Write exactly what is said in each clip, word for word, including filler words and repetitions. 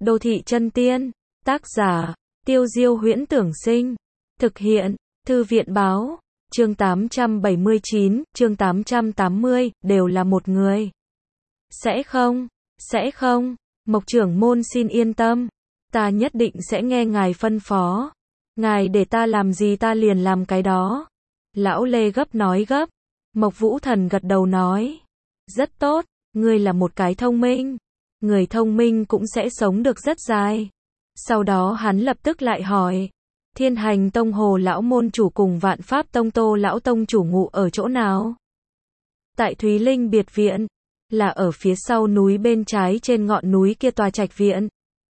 Đô thị chân tiên, tác giả, Tiêu Diêu Huyễn Tưởng Sinh, thực hiện, Thư viện báo, chương tám trăm bảy mươi chín, chương tám trăm tám mươi, đều là một người. Sẽ không, sẽ không, Mộc trưởng môn xin yên tâm, ta nhất định sẽ nghe ngài phân phó. Ngài để ta làm gì ta liền làm cái đó. Lão Lê gấp nói gấp. Mộc Vũ Thần gật đầu nói. Rất tốt, ngươi là một cái thông minh. Người thông minh cũng sẽ sống được rất dài. Sau đó hắn lập tức lại hỏi. Thiên Hành Tông Hồ lão môn chủ cùng Vạn Pháp Tông Tô lão tông chủ ngụ ở chỗ nào? Tại Thúy Linh biệt viện. Là ở phía sau núi bên trái trên ngọn núi kia tòa trạch viện.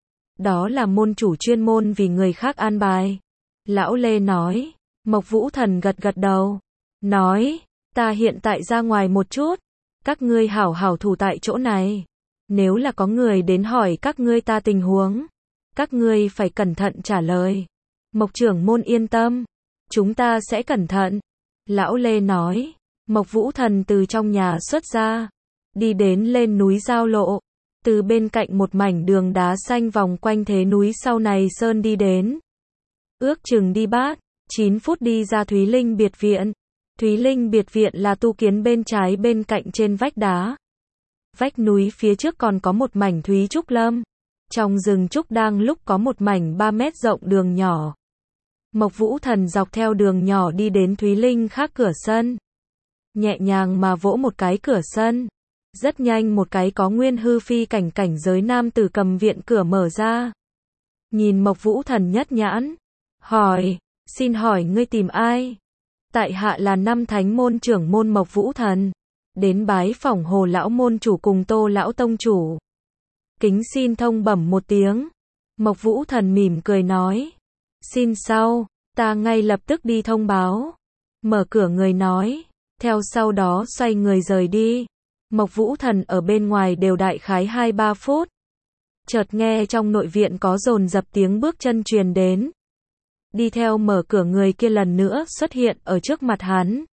Đó là môn chủ chuyên môn vì người khác an bài. Lão Lê nói. Mộc Vũ Thần gật gật đầu. Nói. Ta hiện tại ra ngoài một chút. Các ngươi hảo hảo thủ tại chỗ này. Nếu là có người đến hỏi các ngươi ta tình huống. Các ngươi phải cẩn thận trả lời. Mộc trưởng môn yên tâm. Chúng ta sẽ cẩn thận. Lão Lê nói. Mộc Vũ Thần từ trong nhà xuất ra. Đi đến lên núi giao lộ. Từ bên cạnh một mảnh đường đá xanh vòng quanh thế núi sau này sơn đi đến. Ước chừng đi bát, chín phút đi ra Thúy Linh biệt viện. Thúy Linh biệt viện là tu kiến bên trái bên cạnh trên vách đá. Vách núi phía trước còn có một mảnh thúy trúc lâm. Trong rừng trúc đang lúc có một mảnh ba mét rộng đường nhỏ. Mộc Vũ Thần dọc theo đường nhỏ đi đến Thúy Linh khác cửa sân. Nhẹ nhàng mà vỗ một cái cửa sân. Rất nhanh một cái có nguyên hư phi cảnh cảnh giới nam tử cầm viện cửa mở ra. Nhìn Mộc Vũ Thần nhất nhãn. Hỏi, xin hỏi ngươi tìm ai? Tại hạ là năm thánh môn trưởng môn Mộc Vũ Thần. Đến bái phỏng Hồ lão môn chủ cùng Tô lão tông chủ. Kính xin thông bẩm một tiếng. Mộc Vũ Thần mỉm cười nói. Xin sau, ta ngay lập tức đi thông báo. Mở cửa người nói. Theo sau đó xoay người rời đi. Mộc Vũ Thần ở bên ngoài đều đại khái hai ba phút. Chợt nghe trong nội viện có dồn dập tiếng bước chân truyền đến. Đi theo mở cửa người kia lần nữa xuất hiện ở trước mặt hắn.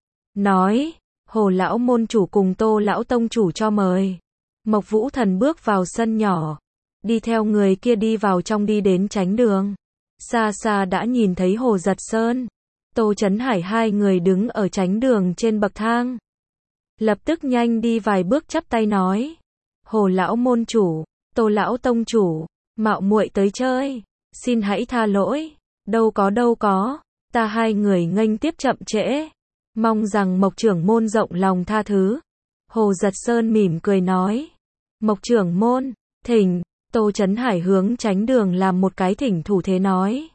Nói, Hồ lão môn chủ cùng Tô lão tông chủ cho mời. Mộc Vũ Thần bước vào sân nhỏ. Đi theo người kia đi vào trong đi đến tránh đường. Xa xa đã nhìn thấy Hồ Giật Sơn. Tô Chấn Hải hai người đứng ở tránh đường trên bậc thang. Lập tức nhanh đi vài bước chắp tay nói. Hồ lão môn chủ, Tô lão tông chủ, mạo muội tới chơi. Xin hãy tha lỗi. Đâu có đâu có, ta hai người nghênh tiếp chậm trễ. Mong rằng Mộc trưởng môn rộng lòng tha thứ. Hồ Giật Sơn mỉm cười nói. Mộc trưởng môn, thỉnh. Tô Chấn Hải hướng tránh đường làm một cái thỉnh thủ thế nói.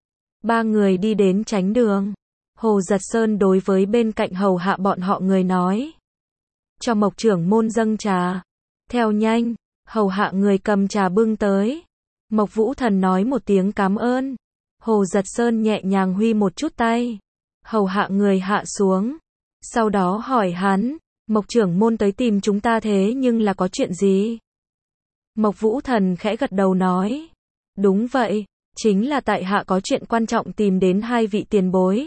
Ba người đi đến tránh đường. Hồ Giật Sơn đối với bên cạnh hầu hạ bọn họ người nói. Cho Mộc trưởng môn dâng trà. Theo nhanh, hầu hạ người cầm trà bưng tới. Mộc Vũ Thần nói một tiếng cảm ơn. Hồ Giật Sơn nhẹ nhàng huy một chút tay. Hầu hạ người hạ xuống. Sau đó hỏi hắn. Mộc trưởng môn tới tìm chúng ta thế nhưng là có chuyện gì? Mộc Vũ Thần khẽ gật đầu nói. Đúng vậy. Chính là tại hạ có chuyện quan trọng tìm đến hai vị tiền bối.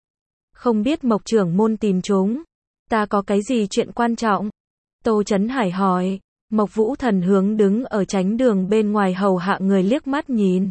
Không biết Mộc trưởng môn tìm chúng. Ta có cái gì chuyện quan trọng? Tô Chấn Hải hỏi. Mộc Vũ Thần hướng đứng ở tránh đường bên ngoài hầu hạ người liếc mắt nhìn.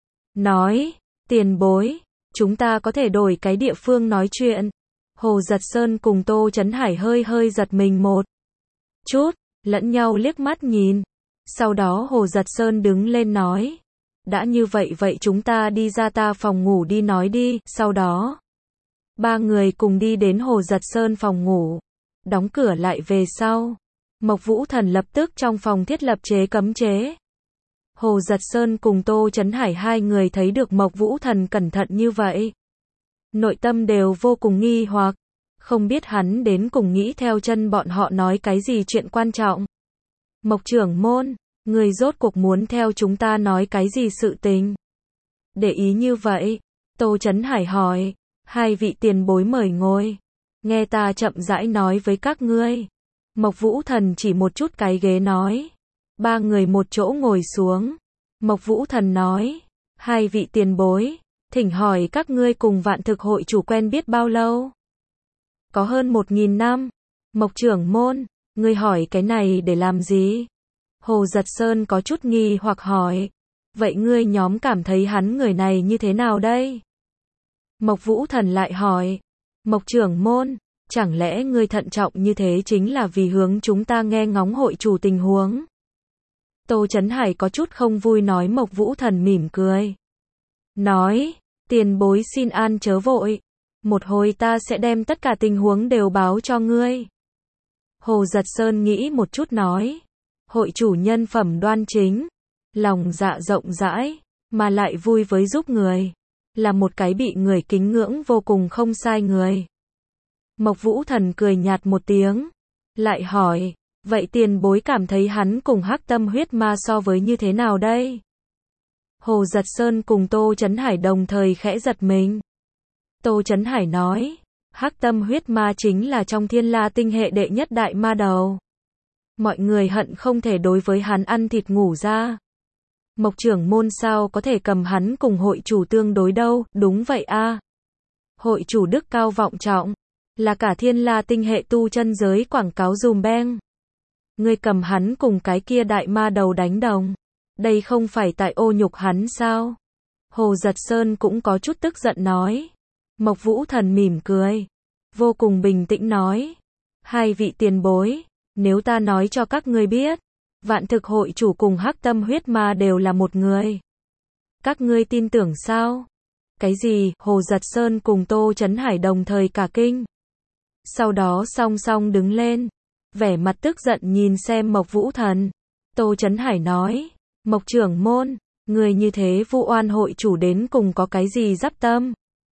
Nói. Tiền bối. Chúng ta có thể đổi cái địa phương nói chuyện. Hồ Giật Sơn cùng Tô Chấn Hải hơi hơi giật mình một chút. Lẫn nhau liếc mắt nhìn. Sau đó Hồ Giật Sơn đứng lên nói. Đã như vậy vậy chúng ta đi ra ta phòng ngủ đi nói đi. Sau đó. Ba người cùng đi đến Hồ Giật Sơn phòng ngủ. Đóng cửa lại về sau. Mộc Vũ Thần lập tức trong phòng thiết lập chế cấm chế. Hồ Giật Sơn cùng Tô Chấn Hải hai người thấy được Mộc Vũ Thần cẩn thận như vậy. Nội tâm đều vô cùng nghi hoặc. Không biết hắn đến cùng nghĩ theo chân bọn họ nói cái gì chuyện quan trọng. Mộc trưởng môn, người rốt cuộc muốn theo chúng ta nói cái gì sự tình. Để ý như vậy. Tô Chấn Hải hỏi. Hai vị tiền bối mời ngồi. Nghe ta chậm rãi nói với các ngươi. Mộc Vũ Thần chỉ một chút cái ghế nói. Ba người một chỗ ngồi xuống. Mộc Vũ Thần nói. Hai vị tiền bối. Thỉnh hỏi các ngươi cùng Vạn Thực hội chủ quen biết bao lâu? Có hơn một nghìn năm. Mộc trưởng môn. Ngươi hỏi cái này để làm gì? Hồ Giật Sơn có chút nghi hoặc hỏi. Vậy ngươi nhóm cảm thấy hắn người này như thế nào đây? Mộc Vũ Thần lại hỏi. Mộc trưởng môn, chẳng lẽ ngươi thận trọng như thế chính là vì hướng chúng ta nghe ngóng hội chủ tình huống? Tô Chấn Hải có chút không vui nói. Mộc Vũ Thần mỉm cười. Nói, tiền bối xin an chớ vội. Một hồi ta sẽ đem tất cả tình huống đều báo cho ngươi. Hồ Giật Sơn nghĩ một chút nói. Hội chủ nhân phẩm đoan chính, lòng dạ rộng rãi, mà lại vui với giúp người. Là một cái bị người kính ngưỡng vô cùng không sai người. Mộc Vũ Thần cười nhạt một tiếng. Lại hỏi, vậy tiền bối cảm thấy hắn cùng Hắc Tâm huyết ma so với như thế nào đây? Hồ Giật Sơn cùng Tô Chấn Hải đồng thời khẽ giật mình. Tô Chấn Hải nói, Hắc Tâm huyết ma chính là trong Thiên La tinh hệ đệ nhất đại ma đầu. Mọi người hận không thể đối với hắn ăn thịt ngủ ra. Mộc trưởng môn sao có thể cầm hắn cùng hội chủ tương đối đâu, đúng vậy a. Hội chủ đức cao vọng trọng, là cả Thiên La tinh hệ tu chân giới quảng cáo dùm beng. Ngươi cầm hắn cùng cái kia đại ma đầu đánh đồng. Đây không phải tại ô nhục hắn sao? Hồ Giật Sơn cũng có chút tức giận nói. Mộc Vũ Thần mỉm cười, vô cùng bình tĩnh nói. Hai vị tiền bối, nếu ta nói cho các ngươi biết, Vạn Thực hội chủ cùng Hắc Tâm huyết ma đều là một người, các ngươi tin tưởng sao? Cái gì? Hồ Giật Sơn cùng Tô Chấn Hải đồng thời cả kinh. Sau đó song song đứng lên, vẻ mặt tức giận nhìn xem Mộc Vũ Thần. Tô Chấn Hải nói, Mộc trưởng môn, người như thế vu oan hội chủ đến cùng có cái gì dắp tâm?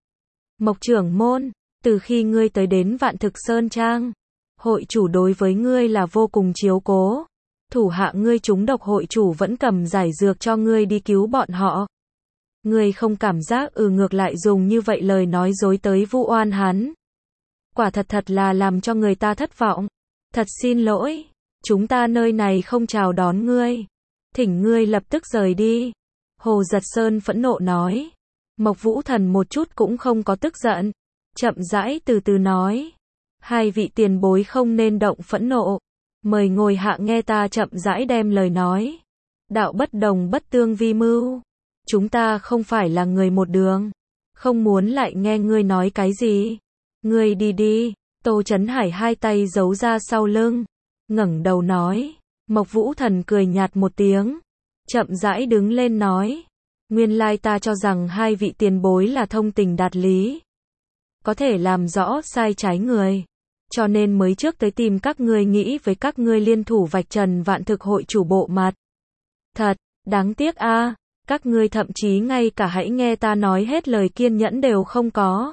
Mộc trưởng môn, từ khi ngươi tới đến Vạn Thực Sơn Trang, hội chủ đối với ngươi là vô cùng chiếu cố. Thủ hạ ngươi trúng độc hội chủ vẫn cầm giải dược cho ngươi đi cứu bọn họ. Ngươi không cảm giác ừ ngược lại dùng như vậy lời nói dối tới vu oan hắn. Quả thật thật là làm cho người ta thất vọng. Thật xin lỗi, chúng ta nơi này không chào đón ngươi. Thỉnh ngươi lập tức rời đi. Hồ Giật Sơn phẫn nộ nói. Mộc Vũ Thần một chút cũng không có tức giận. Chậm rãi từ từ nói. Hai vị tiền bối không nên động phẫn nộ. Mời ngồi hạ nghe ta chậm rãi đem lời nói. Đạo bất đồng bất tương vi mưu. Chúng ta không phải là người một đường. Không muốn lại nghe ngươi nói cái gì. Ngươi đi đi. Tô Chấn Hải hai tay giấu ra sau lưng, ngẩng đầu nói. Mộc Vũ Thần cười nhạt một tiếng, chậm rãi đứng lên nói. Nguyên lai ta cho rằng hai vị tiền bối là thông tình đạt lý, có thể làm rõ sai trái người, cho nên mới trước tới tìm các ngươi nghĩ với các ngươi liên thủ vạch trần Vạn Thực hội chủ bộ mặt. Thật, đáng tiếc a, à, các ngươi thậm chí ngay cả hãy nghe ta nói hết lời kiên nhẫn đều không có.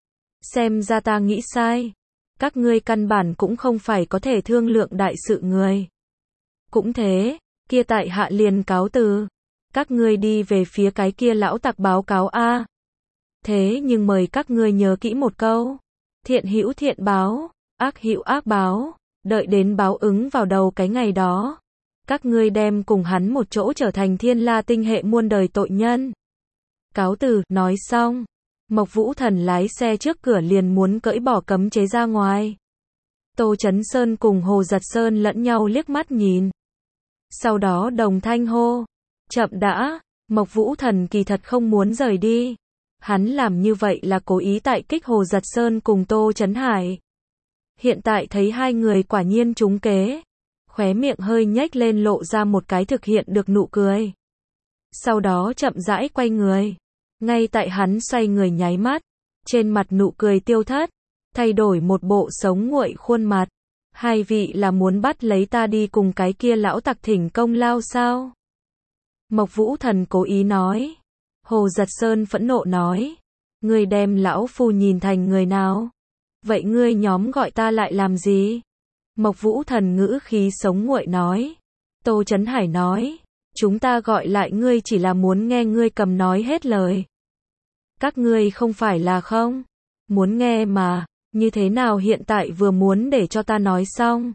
Xem ra ta nghĩ sai. Các ngươi căn bản cũng không phải có thể thương lượng đại sự người. Cũng thế, kia tại hạ liền cáo từ. Các ngươi đi về phía cái kia lão tặc báo cáo a. Thế nhưng mời các ngươi nhớ kỹ một câu. Thiện hữu thiện báo, ác hữu ác báo, đợi đến báo ứng vào đầu cái ngày đó. Các ngươi đem cùng hắn một chỗ trở thành Thiên La tinh hệ muôn đời tội nhân. Cáo từ, nói xong. Mộc Vũ Thần lái xe trước cửa liền muốn cởi bỏ cấm chế ra ngoài. Tô Chấn Sơn cùng Hồ Giật Sơn lẫn nhau liếc mắt nhìn. Sau đó đồng thanh hô. Chậm đã, Mộc Vũ Thần kỳ thật không muốn rời đi. Hắn làm như vậy là cố ý tại kích Hồ Giật Sơn cùng Tô Chấn Hải. Hiện tại thấy hai người quả nhiên trúng kế. Khóe miệng hơi nhếch lên lộ ra một cái thực hiện được nụ cười. Sau đó chậm rãi quay người. Ngay tại hắn xoay người nháy mắt, trên mặt nụ cười tiêu thất, thay đổi một bộ sống nguội khuôn mặt. Hai vị là muốn bắt lấy ta đi cùng cái kia lão tặc thỉnh công lao sao? Mộc Vũ Thần cố ý nói. Hồ Giật Sơn phẫn nộ nói. Ngươi đem lão phu nhìn thành người nào? Vậy ngươi nhóm gọi ta lại làm gì? Mộc Vũ Thần ngữ khí sống nguội nói. Tô Chấn Hải nói. Chúng ta gọi lại ngươi chỉ là muốn nghe ngươi cầm nói hết lời. Các ngươi không phải là không? Muốn nghe mà, như thế nào hiện tại vừa muốn để cho ta nói xong?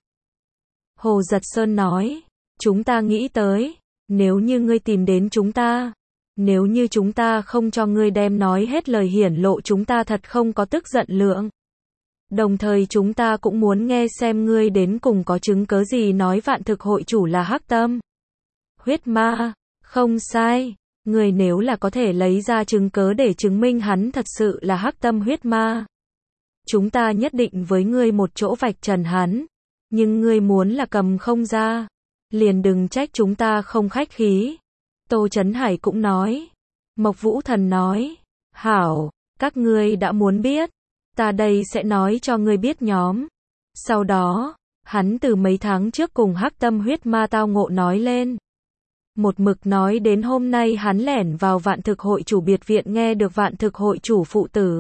Hồ Giật Sơn nói, chúng ta nghĩ tới, nếu như ngươi tìm đến chúng ta, nếu như chúng ta không cho ngươi đem nói hết lời hiển lộ chúng ta thật không có tức giận lượng. Đồng thời chúng ta cũng muốn nghe xem ngươi đến cùng có chứng cớ gì nói Vạn Thực hội chủ là Hắc Tâm. Huyết ma, không sai, người nếu là có thể lấy ra chứng cớ để chứng minh hắn thật sự là hắc tâm huyết ma. Chúng ta nhất định với ngươi một chỗ vạch trần hắn, nhưng ngươi muốn là cầm không ra, liền đừng trách chúng ta không khách khí. Tô Chấn Hải cũng nói. Mộc Vũ Thần nói, hảo, các ngươi đã muốn biết, ta đây sẽ nói cho ngươi biết nhóm. Sau đó, hắn từ mấy tháng trước cùng hắc tâm huyết ma tao ngộ nói lên. Một mực nói đến hôm nay hắn lẻn vào vạn thực hội chủ biệt viện nghe được vạn thực hội chủ phụ tử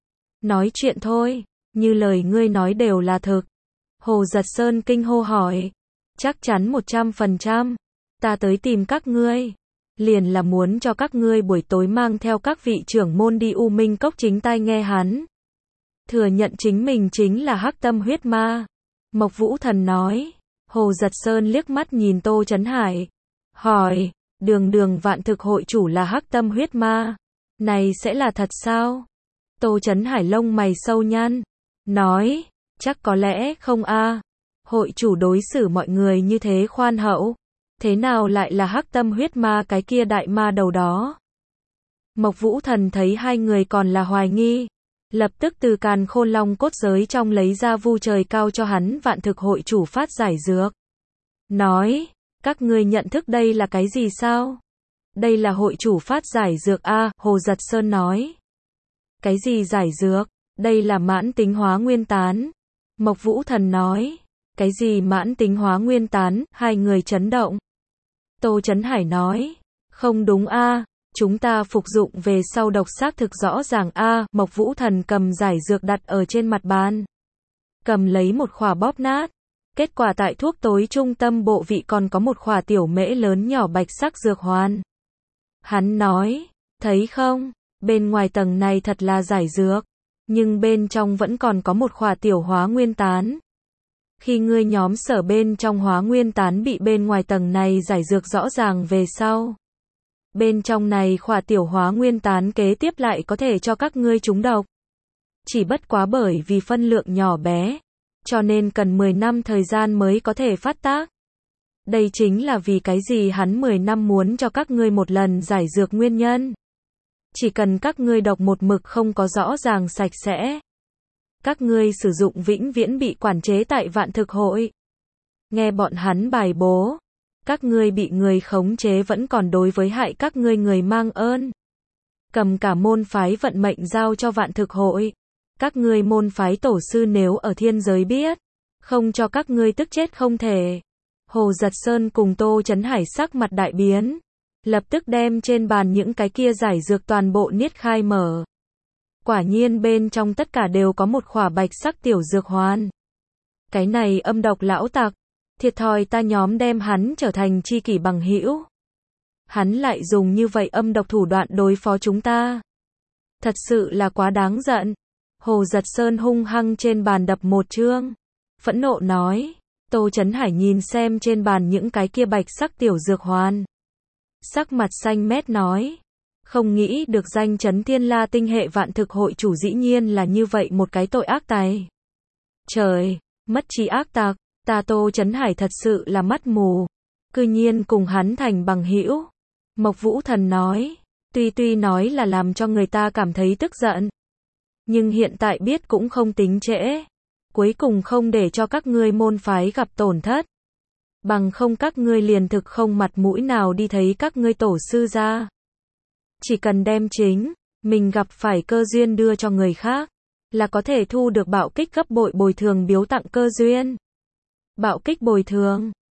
nói chuyện thôi, như lời ngươi nói đều là thực. Hồ Giật Sơn kinh hô hỏi, chắc chắn một trăm phần trăm, ta tới tìm các ngươi, liền là muốn cho các ngươi buổi tối mang theo các vị trưởng môn đi U Minh Cốc chính tai nghe hắn thừa nhận chính mình chính là hắc tâm huyết ma. Mộc Vũ Thần nói. Hồ Giật Sơn liếc mắt nhìn Tô Chấn Hải, hỏi, đường đường vạn thực hội chủ là hắc tâm huyết ma, này sẽ là thật sao? Tô Chấn Hải lông mày sâu nhăn, nói, chắc có lẽ không a. Hội chủ đối xử mọi người như thế khoan hậu, thế nào lại là hắc tâm huyết ma cái kia đại ma đầu đó? Mộc Vũ Thần thấy hai người còn là hoài nghi, lập tức từ càn khôn long cốt giới trong lấy ra vu trời cao cho hắn vạn thực hội chủ phát giải dược. Nói, các ngươi nhận thức đây là cái gì sao? Đây là hội chủ phát giải dược a. Hồ Giật Sơn nói. Cái gì giải dược? Đây là mãn tính hóa nguyên tán. Mộc Vũ Thần nói. Cái gì mãn tính hóa nguyên tán? Hai người chấn động. Tô Chấn Hải nói. Không đúng a, chúng ta phục dụng về sau độc xác thực rõ ràng a. Mộc Vũ Thần cầm giải dược đặt ở trên mặt bàn, cầm lấy một khỏa bóp nát. Kết quả tại thuốc tối trung tâm bộ vị còn có một khỏa tiểu mễ lớn nhỏ bạch sắc dược hoàn. Hắn nói, thấy không, bên ngoài tầng này thật là giải dược, nhưng bên trong vẫn còn có một khỏa tiểu hóa nguyên tán. Khi ngươi nhóm sở bên trong hóa nguyên tán bị bên ngoài tầng này giải dược rõ ràng về sau, bên trong này khỏa tiểu hóa nguyên tán kế tiếp lại có thể cho các ngươi trúng độc. Chỉ bất quá bởi vì phân lượng nhỏ bé, cho nên cần mười năm thời gian mới có thể phát tác. Đây chính là vì cái gì hắn mười năm muốn cho các ngươi một lần giải dược nguyên nhân. Chỉ cần các ngươi độc một mực không có rõ ràng sạch sẽ, các ngươi sử dụng vĩnh viễn bị quản chế tại vạn thực hội. Nghe bọn hắn bài bố, các ngươi bị người khống chế vẫn còn đối với hại các ngươi người mang ơn. Cầm cả môn phái vận mệnh giao cho vạn thực hội. Các ngươi môn phái tổ sư nếu ở thiên giới biết, không cho các ngươi tức chết không thể. Hồ Giật Sơn cùng Tô Chấn Hải sắc mặt đại biến, lập tức đem trên bàn những cái kia giải dược toàn bộ niết khai mở. Quả nhiên bên trong tất cả đều có một khỏa bạch sắc tiểu dược hoàn. Cái này âm độc lão tặc, thiệt thòi ta nhóm đem hắn trở thành tri kỷ bằng hữu. Hắn lại dùng như vậy âm độc thủ đoạn đối phó chúng ta. Thật sự là quá đáng giận. Hồ Giật Sơn hung hăng trên bàn đập một chương, phẫn nộ nói. Tô Chấn Hải nhìn xem trên bàn những cái kia bạch sắc tiểu dược hoàn, sắc mặt xanh mét nói, không nghĩ được danh chấn thiên la tinh hệ vạn thực hội chủ dĩ nhiên là như vậy một cái tội ác tài. Trời, mất trí ác tặc, ta Tô Chấn Hải thật sự là mắt mù, cư nhiên cùng hắn thành bằng hữu. Mộc Vũ Thần nói, tuy tuy nói là làm cho người ta cảm thấy tức giận, nhưng hiện tại biết cũng không tính trễ. Cuối cùng không để cho các ngươi môn phái gặp tổn thất. Bằng không các ngươi liền thực không mặt mũi nào đi thấy các ngươi tổ sư ra. Chỉ cần đem chính mình gặp phải cơ duyên đưa cho người khác, là có thể thu được bạo kích gấp bội bồi thường biếu tặng cơ duyên. Bạo kích bồi thường.